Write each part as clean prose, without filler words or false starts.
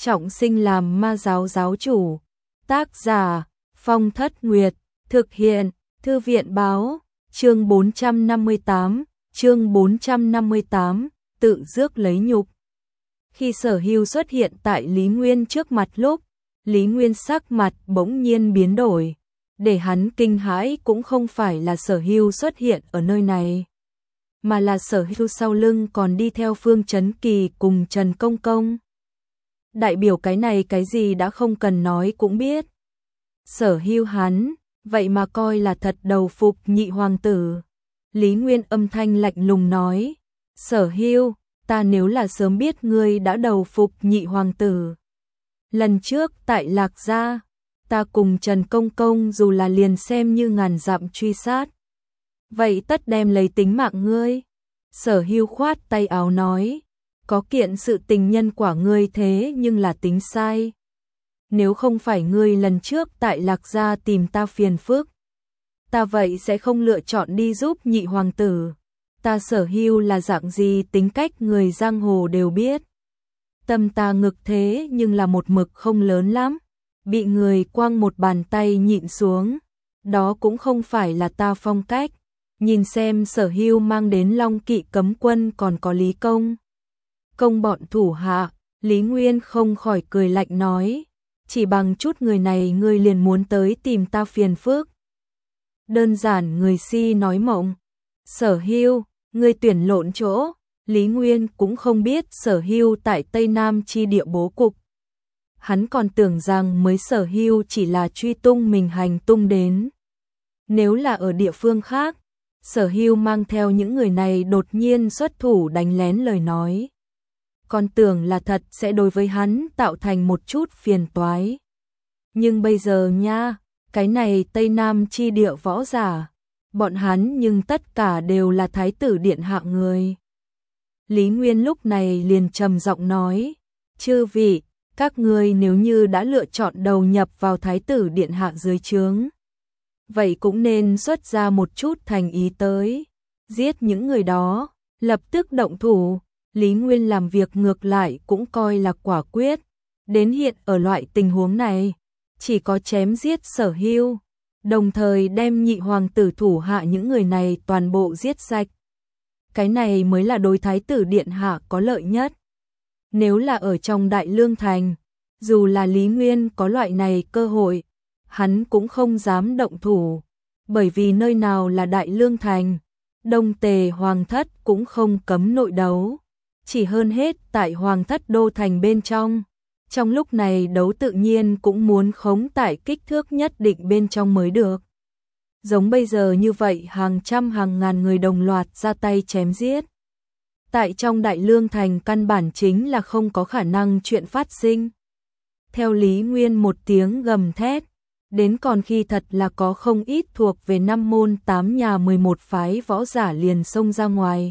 trọng sinh làm ma giáo giáo chủ. Tác giả Phong Thất Nguyệt, thực hiện Thư viện báo, chương 458, tự rước lấy nhục. Khi Sở Hưu xuất hiện tại Lý Nguyên trước mặt lúc, Lý Nguyên sắc mặt bỗng nhiên biến đổi, để hắn kinh hãi cũng không phải là Sở Hưu xuất hiện ở nơi này, mà là Sở Hưu sau lưng còn đi theo Phương Chấn Kỳ cùng Trần Công Công. Đại biểu cái này cái gì đã không cần nói cũng biết. Sở Hưu hắn, vậy mà coi là thật đầu phục nhị hoàng tử. Lý Nguyên âm thanh lạnh lùng nói, Sở Hưu, ta nếu là sớm biết ngươi đã đầu phục nhị hoàng tử. Lần trước tại Lạc Gia, ta cùng Trần Công Công dù là liền xem như ngàn dặm truy sát. Vậy tất đem lấy tính mạng ngươi. Sở Hưu khoát tay áo nói, có kiện sự tình nhân quả ngươi thế nhưng là tính sai. Nếu không phải ngươi lần trước tại Lạc Gia tìm ta phiền phức, ta vậy sẽ không lựa chọn đi giúp nhị hoàng tử. Ta Sở Hưu là dạng gì tính cách người giang hồ đều biết. Tâm ta ngực thế nhưng là một mực không lớn lắm, bị người quăng một bàn tay nhịn xuống, đó cũng không phải là ta phong cách. Nhìn xem Sở Hưu mang đến Long Kỵ cấm quân còn có Lý Công bọn thủ hạ, Lý Nguyên không khỏi cười lạnh nói, chỉ bằng chút người này ngươi liền muốn tới tìm ta phiền phức. Đơn giản người si nói mộng. Sở Hưu, ngươi tuyển lộn chỗ. Lý Nguyên cũng không biết Sở Hưu tại Tây Nam chi địa bố cục. Hắn còn tưởng rằng mới Sở Hưu chỉ là truy tung mình hành tung đến. Nếu là ở địa phương khác, Sở Hưu mang theo những người này đột nhiên xuất thủ đánh lén lời nói, còn tưởng là thật sẽ đối với hắn tạo thành một chút phiền toái. Nhưng bây giờ nha, cái này Tây Nam chi địa võ giả, bọn hắn nhưng tất cả đều là thái tử điện hạ người. Lý Nguyên lúc này liền trầm giọng nói, chư vị, các ngươi nếu như đã lựa chọn đầu nhập vào thái tử điện hạ dưới trướng, vậy cũng nên xuất ra một chút thành ý tới, giết những người đó, lập tức động thủ. Lý Nguyên làm việc ngược lại cũng coi là quả quyết, đến hiện ở loại tình huống này, chỉ có chém giết Sở Hưu, đồng thời đem nhị hoàng tử thủ hạ những người này toàn bộ giết sạch. Cái này mới là đối thái tử điện hạ có lợi nhất. Nếu là ở trong Đại Lương Thành, dù là Lý Nguyên có loại này cơ hội, hắn cũng không dám động thủ, bởi vì nơi nào là Đại Lương Thành, Đông Tề Hoàng thất cũng không cấm nội đấu, chỉ hơn hết tại Hoàng thất đô thành bên trong. Trong lúc này đấu tự nhiên cũng muốn khống tại kích thước nhất định bên trong mới được. Giống bây giờ như vậy hàng trăm hàng ngàn người đồng loạt ra tay chém giết. Tại trong Đại Lương Thành căn bản chính là không có khả năng chuyện phát sinh. Theo Lý Nguyên một tiếng gầm thét, đến còn khi thật là có không ít thuộc về 5 môn 8 nhà 11 phái võ giả liền xông ra ngoài.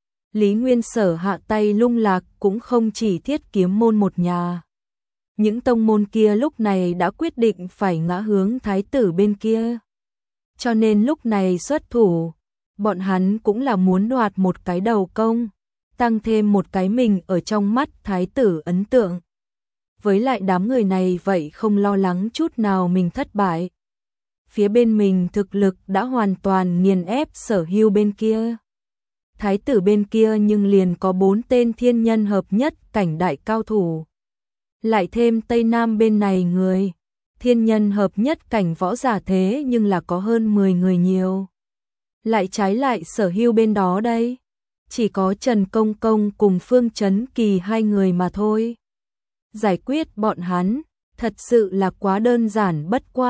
Lý Nguyên sở hạ tay lung lạc cũng không chỉ Thiết Kiếm môn một nhà. Những tông môn kia lúc này đã quyết định phải ngã hướng thái tử bên kia. Cho nên lúc này xuất thủ, bọn hắn cũng là muốn đoạt một cái đầu công, tăng thêm một cái mình ở trong mắt thái tử ấn tượng. Với lại đám người này vậy không lo lắng chút nào mình thất bại. Phía bên mình thực lực đã hoàn toàn nghiền ép Sở Hưu bên kia. Thái tử bên kia nhưng liền có 4 tên thiên nhân hợp nhất cảnh đại cao thủ. Lại thêm Tây Nam bên này người, thiên nhân hợp nhất cảnh võ giả thế nhưng là có hơn 10 người nhiều. Lại trái lại Sở Hưu bên đó đây, chỉ có Trần Công Công cùng Phương Chấn Kỳ 2 người mà thôi. Giải quyết bọn hắn, thật sự là quá đơn giản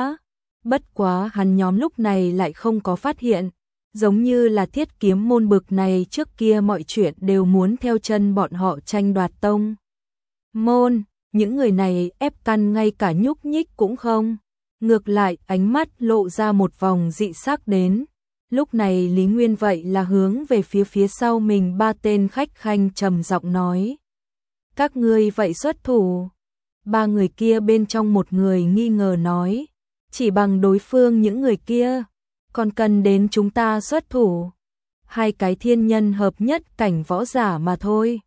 bất quá hắn nhóm lúc này lại không có phát hiện, giống như là Thiết Kiếm môn bực này trước kia mọi chuyện đều muốn theo chân bọn họ tranh đoạt tông môn, những người này ép căn ngay cả nhúc nhích cũng không, ngược lại ánh mắt lộ ra một vòng dị sắc đến. Lúc này Lý Nguyên vậy là hướng về phía sau mình 3 tên khách khanh trầm giọng nói, các ngươi vậy xuất thủ. 3 người kia bên trong một người nghi ngờ nói, chỉ bằng đối phương những người kia, còn cần đến chúng ta xuất thủ. 2 cái thiên nhân hợp nhất cảnh võ giả mà thôi,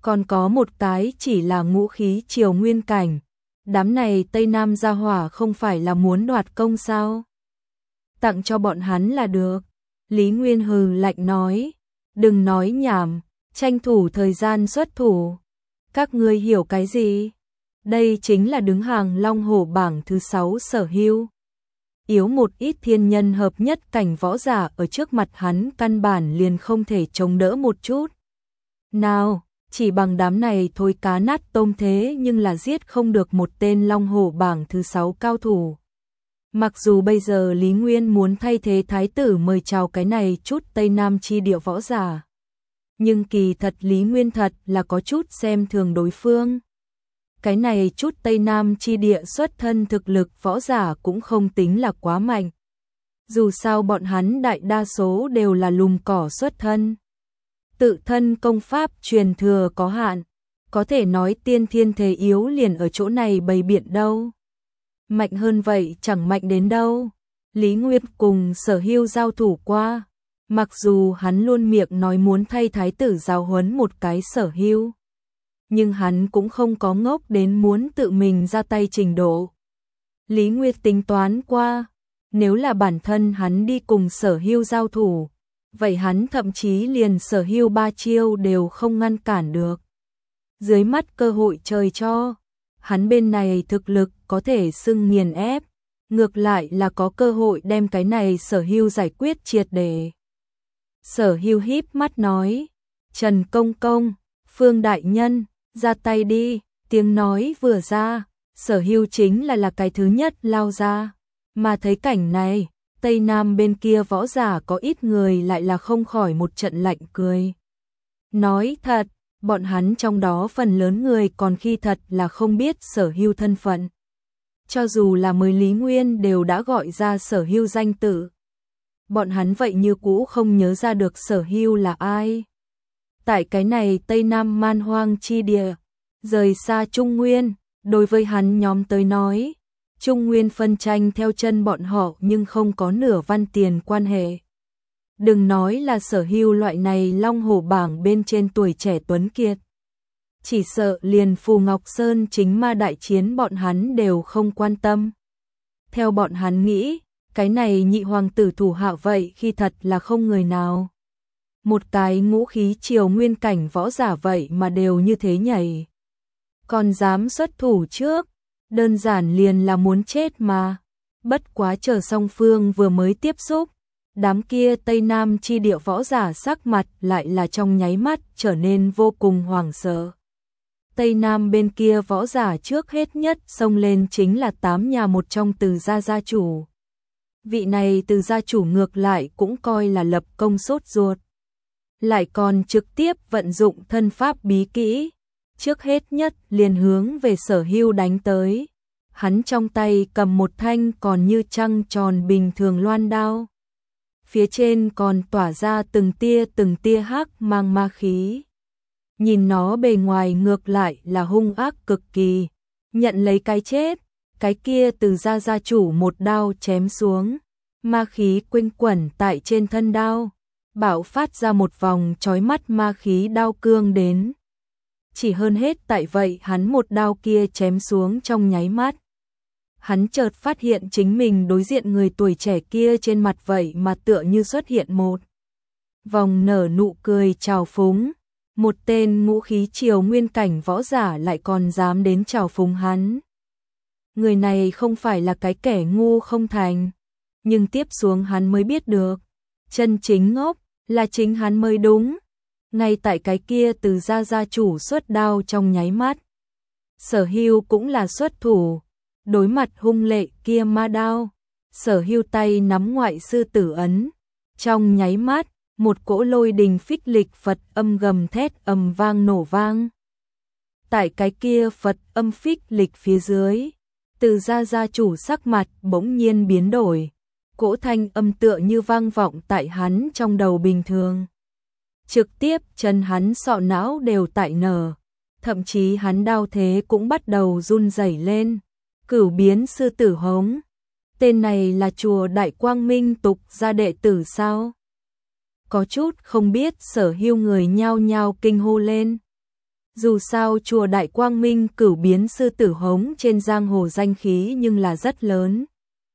còn có một cái chỉ là ngũ khí triều nguyên cảnh. Đám này Tây Nam gia hỏa không phải là muốn đoạt công sao? Tặng cho bọn hắn là được. Lý Nguyên hừ lạnh nói, đừng nói nhảm, tranh thủ thời gian xuất thủ. Các ngươi hiểu cái gì? Đây chính là đứng hàng Long Hổ bảng thứ 6 Sở Hưu. Yếu một ít thiên nhân hợp nhất cảnh võ giả ở trước mặt hắn căn bản liền không thể chống đỡ một chút. Nào, chỉ bằng đám này thôi cá nát tôm thế nhưng là giết không được một tên Long Hổ bảng thứ 6 cao thủ. Mặc dù bây giờ Lý Nguyên muốn thay thế thái tử mời chào cái này chút Tây Nam chi địa võ giả. Nhưng kỳ thật Lý Nguyên thật là có chút xem thường đối phương. Cái này chút Tây Nam chi địa xuất thân thực lực võ giả cũng không tính là quá mạnh. Dù sao bọn hắn đại đa số đều là lùm cỏ xuất thân. Tự thân công pháp truyền thừa có hạn, có thể nói tiên thiên thế yếu liền ở chỗ này bày biện đâu. Mạnh hơn vậy chẳng mạnh đến đâu. Lý Nguyên cùng Sở Hưu giao thủ qua, mặc dù hắn luôn miệng nói muốn thay thái tử giáo huấn một cái Sở Hưu, nhưng hắn cũng không có ngốc đến muốn tự mình ra tay trình độ. Lý Nguyệt tính toán qua, nếu là bản thân hắn đi cùng Sở Hưu giao thủ, vậy hắn thậm chí liền Sở Hưu 3 chiêu đều không ngăn cản được. Dưới mắt cơ hội trời cho, hắn bên này thực lực có thể xưng nghiền ép, ngược lại là có cơ hội đem cái này Sở Hưu giải quyết triệt để. Sở Hưu híp mắt nói, Trần Công Công, Phương Đại Nhân, ra tay đi, tiếng nói vừa ra, Sở Hưu chính là cái thứ nhất lao ra, mà thấy cảnh này, Tây Nam bên kia võ giả có ít người lại là không khỏi một trận lạnh cười. Nói thật, bọn hắn trong đó phần lớn người còn khi thật là không biết Sở Hưu thân phận. Cho dù là mới Lý Nguyên đều đã gọi ra Sở Hưu danh tự. Bọn hắn vậy như cũ không nhớ ra được Sở Hưu là ai. Tại cái này Tây Nam man hoang chi địa, rời xa Trung Nguyên, đối với hắn nhóm tới nói, Trung Nguyên phân tranh theo chân bọn họ nhưng không có nửa văn tiền quan hệ. Đừng nói là Sở Hưu loại này Long Hổ bảng bên trên tuổi trẻ tuấn kiệt. Chỉ sợ liền Phù Ngọc Sơn chính ma đại chiến bọn hắn đều không quan tâm. Theo bọn hắn nghĩ, cái này nhị hoàng tử thủ hạ vậy khi thật là không người nào. Một cái ngũ khí triều nguyên cảnh võ giả vậy mà đều như thế nhảy. Còn dám xuất thủ trước, đơn giản liền là muốn chết mà. Bất quá chờ song phương vừa mới tiếp xúc, đám kia Tây Nam chi địa võ giả sắc mặt lại là trong nháy mắt trở nên vô cùng hoảng sợ. Tây Nam bên kia võ giả trước hết nhất xông lên chính là 8 nhà một trong Từ gia gia chủ. Vị này Từ gia chủ ngược lại cũng coi là lập công sốt ruột. Lại còn trực tiếp vận dụng thân pháp bí kỹ, trước hết nhất liền hướng về Sở Hưu đánh tới. Hắn trong tay cầm một thanh còn như trăng tròn bình thường loan đao. Phía trên còn tỏa ra từng tia hắc mang ma khí. Nhìn nó bề ngoài ngược lại là hung ác cực kỳ, nhận lấy cái chết, cái kia Từ gia gia chủ một đao chém xuống, ma khí quanh quẩn tại trên thân đao, bạo phát ra một vòng chói mắt ma khí đao cương đến. Chỉ hơn hết tại vậy hắn một đao kia chém xuống trong nháy mắt. Hắn chợt phát hiện chính mình đối diện người tuổi trẻ kia trên mặt vậy mà tựa như xuất hiện một vòng nở nụ cười trào phúng. Một tên ngũ khí triều nguyên cảnh võ giả lại còn dám đến trào phúng hắn. Người này không phải là cái kẻ ngu không thành, nhưng tiếp xuống hắn mới biết được, chân chính ngốc là chính hắn mới đúng. Ngay tại cái kia Từ gia gia chủ xuất đao trong nháy mắt, Sở Hưu cũng là xuất thủ, đối mặt hung lệ kia ma đao, Sở Hưu tay nắm ngoại sư tử ấn, trong nháy mắt một cỗ lôi đình phích lịch Phật âm gầm thét ầm vang nổ vang. Tại cái kia Phật âm phích lịch phía dưới, Từ gia gia chủ sắc mặt bỗng nhiên biến đổi, cỗ thanh âm tựa như vang vọng tại hắn trong đầu bình thường. Trực tiếp chân hắn sọ não đều tại nở, thậm chí hắn đao thế cũng bắt đầu run rẩy lên. Cửu biến sư tử hống, tên này là chùa Đại Quang Minh tục gia đệ tử sao? Có chút không biết Sở Hưu người nhao nhao kinh hô lên. Dù sao chùa Đại Quang Minh Cửu Biến Sư Tử Hống trên giang hồ danh khí nhưng là rất lớn.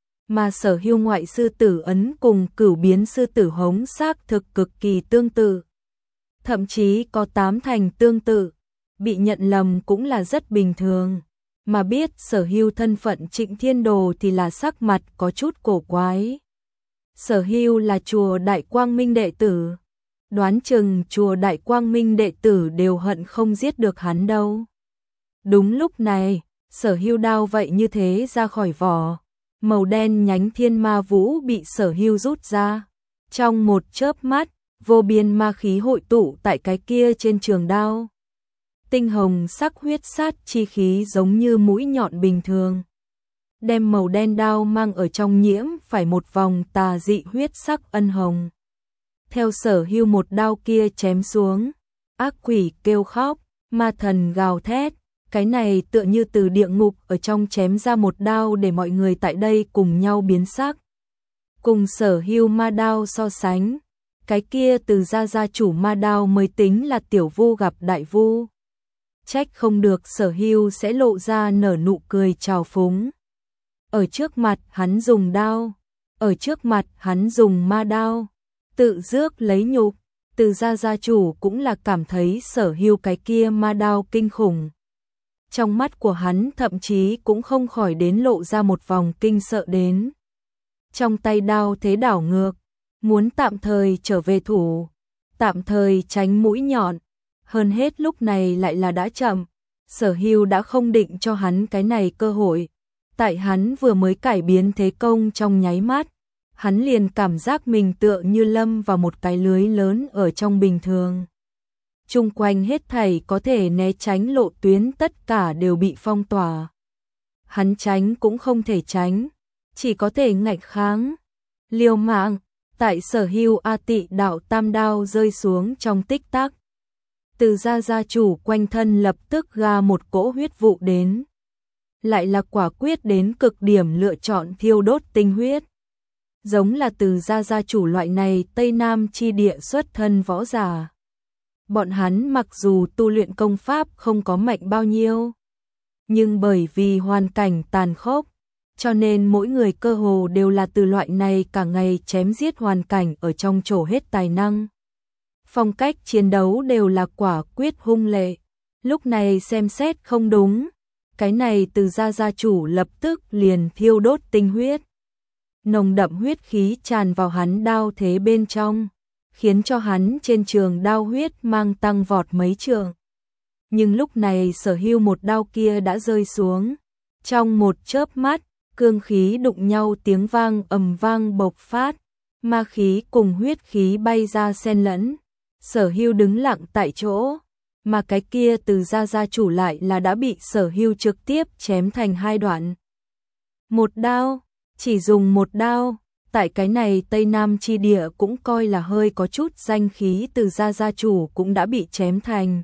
Mà Sở Hưu ngoại sư tử ấn cùng Cửu Biến Sư Tử Hống xác thực cực kỳ tương tự. Thậm chí có 8 thành tương tự, bị nhận lầm cũng là rất bình thường. Mà biết Sở Hưu thân phận Trịnh Thiên Đồ thì là sắc mặt có chút cổ quái. Sở Hưu là chùa Đại Quang Minh đệ tử. Đoán chừng chùa Đại Quang Minh đệ tử đều hận không giết được hắn đâu. Đúng lúc này, Sở Hưu đao vậy như thế ra khỏi vỏ. Màu đen nhánh thiên ma vũ bị Sở Hưu rút ra. Trong một chớp mắt, vô biên ma khí hội tụ tại cái kia trên trường đao. Tinh hồng sắc huyết sát chi khí giống như mũi nhọn bình thường. Đem màu đen đao mang ở trong nhiễm phải một vòng tà dị huyết sắc ân hồng. Theo Sở Hưu một đao kia chém xuống, ác quỷ kêu khóc, ma thần gào thét, cái này tựa như từ địa ngục ở trong chém ra một đao để mọi người tại đây cùng nhau biến sắc. Cùng Sở Hưu ma đao so sánh, cái kia từ gia chủ ma đao mới tính là tiểu vu gặp đại vu. Trách không được Sở Hưu sẽ lộ ra nở nụ cười trào phúng. Ở trước mặt hắn dùng đao, ở trước mặt hắn dùng ma đao, tự rước lấy nhục. Từ gia chủ cũng là cảm thấy Sở Hưu cái kia ma đao kinh khủng. Trong mắt của hắn thậm chí cũng không khỏi đến lộ ra một vòng kinh sợ đến. Trong tay đao thế đảo ngược, muốn tạm thời trở về thủ, tạm thời tránh mũi nhọn. Hơn hết lúc này lại là đã chậm, Sở Hưu đã không định cho hắn cái này cơ hội. Tại hắn vừa mới cải biến thế công trong nháy mắt, hắn liền cảm giác mình tựa như lâm vào một cái lưới lớn ở trong bình thường. Chung quanh hết thảy có thể né tránh lộ tuyến tất cả đều bị phong tỏa. Hắn tránh cũng không thể tránh, chỉ có thể ngạnh kháng. Liều mạng, tại Sở Hưu A Tị đạo tam đao rơi xuống trong tích tắc. Từ gia chủ quanh thân lập tức ra một cỗ huyết vụ đến. Lại là quả quyết đến cực điểm lựa chọn thiêu đốt tinh huyết. Giống là từ gia chủ loại này Tây Nam chi địa xuất thân võ giả. Bọn hắn mặc dù tu luyện công pháp không có mạnh bao nhiêu, nhưng bởi vì hoàn cảnh tàn khốc, cho nên mỗi người cơ hồ đều là từ loại này cả ngày chém giết hoàn cảnh ở trong trổ hết tài năng. Phong cách chiến đấu đều là quả quyết hung lệ. Lúc này xem xét không đúng, cái này từ gia chủ lập tức liền thiêu đốt tinh huyết. Nồng đậm huyết khí tràn vào hắn đao thế bên trong, khiến cho hắn trên trường đao huyết mang tăng vọt mấy trường. Nhưng lúc này Sở Hưu một đao kia đã rơi xuống. Trong một chớp mắt, cương khí đụng nhau tiếng vang ầm vang bộc phát, ma khí cùng huyết khí bay ra xen lẫn. Sở Hưu đứng lặng tại chỗ, mà cái kia từ gia chủ lại là đã bị Sở Hưu trực tiếp chém thành hai đoạn. Một đao, chỉ dùng một đao, tại cái này Tây Nam chi địa cũng coi là hơi có chút danh khí, từ gia chủ cũng đã bị chém thành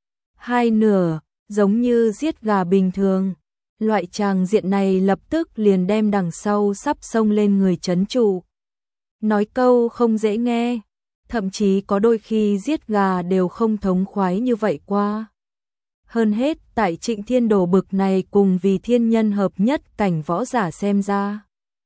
hai nửa, giống như giết gà bình thường. Loại tràng diện này lập tức liền đem đằng sau sắp xông lên người trấn trụ. Nói câu không dễ nghe, thậm chí có đôi khi giết gà đều không thống khoái như vậy qua. Hơn hết tại Trịnh Thiên Đồ bực này cùng vì thiên nhân hợp nhất cảnh võ giả xem ra.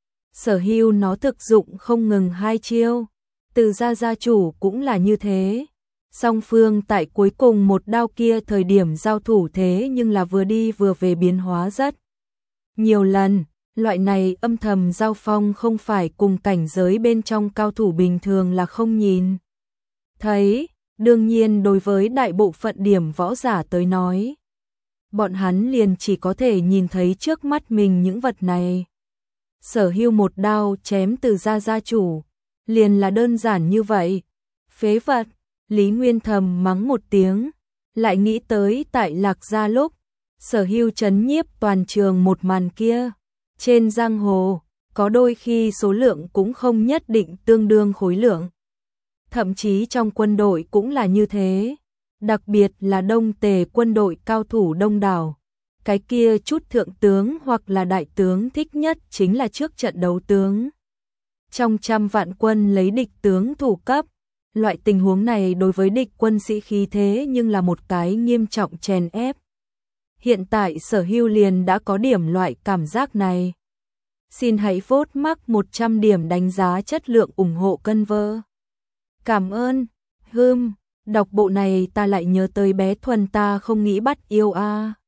Sở Hưu nó thực dụng không ngừng hai chiêu, từ gia chủ cũng là như thế. Song phương tại cuối cùng một đao kia thời điểm giao thủ thế nhưng là vừa đi vừa về biến hóa rất nhiều lần. Loại này âm thầm giao phong không phải cùng cảnh giới bên trong cao thủ bình thường là không nhìn thấy. Đương nhiên đối với đại bộ phận điểm võ giả tới nói, bọn hắn liền chỉ có thể nhìn thấy trước mắt mình những vật này. Sở Hưu một đao chém từ gia chủ, liền là đơn giản như vậy. Phế vật, Lý Nguyên thầm mắng một tiếng, lại nghĩ tới tại Lạc Gia lúc Sở Hưu trấn nhiếp toàn trường một màn kia. Trên giang hồ, có đôi khi số lượng cũng không nhất định tương đương khối lượng. Thậm chí trong quân đội cũng là như thế. Đặc biệt là Đông Tề quân đội cao thủ đông đảo. Cái kia chút thượng tướng hoặc là đại tướng thích nhất chính là trước trận đấu tướng. Trong trăm vạn quân lấy địch tướng thủ cấp, Loại tình huống này đối với địch quân sĩ khí thế nhưng là một cái nghiêm trọng chèn ép. Hiện tại Sở Hưu liền đã có điểm loại cảm giác này. Xin hãy vote mắc 100 điểm đánh giá chất lượng ủng hộ cân vơ. Cảm ơn. Đọc bộ này ta lại nhớ tới bé Thuần ta không nghĩ bắt yêu a.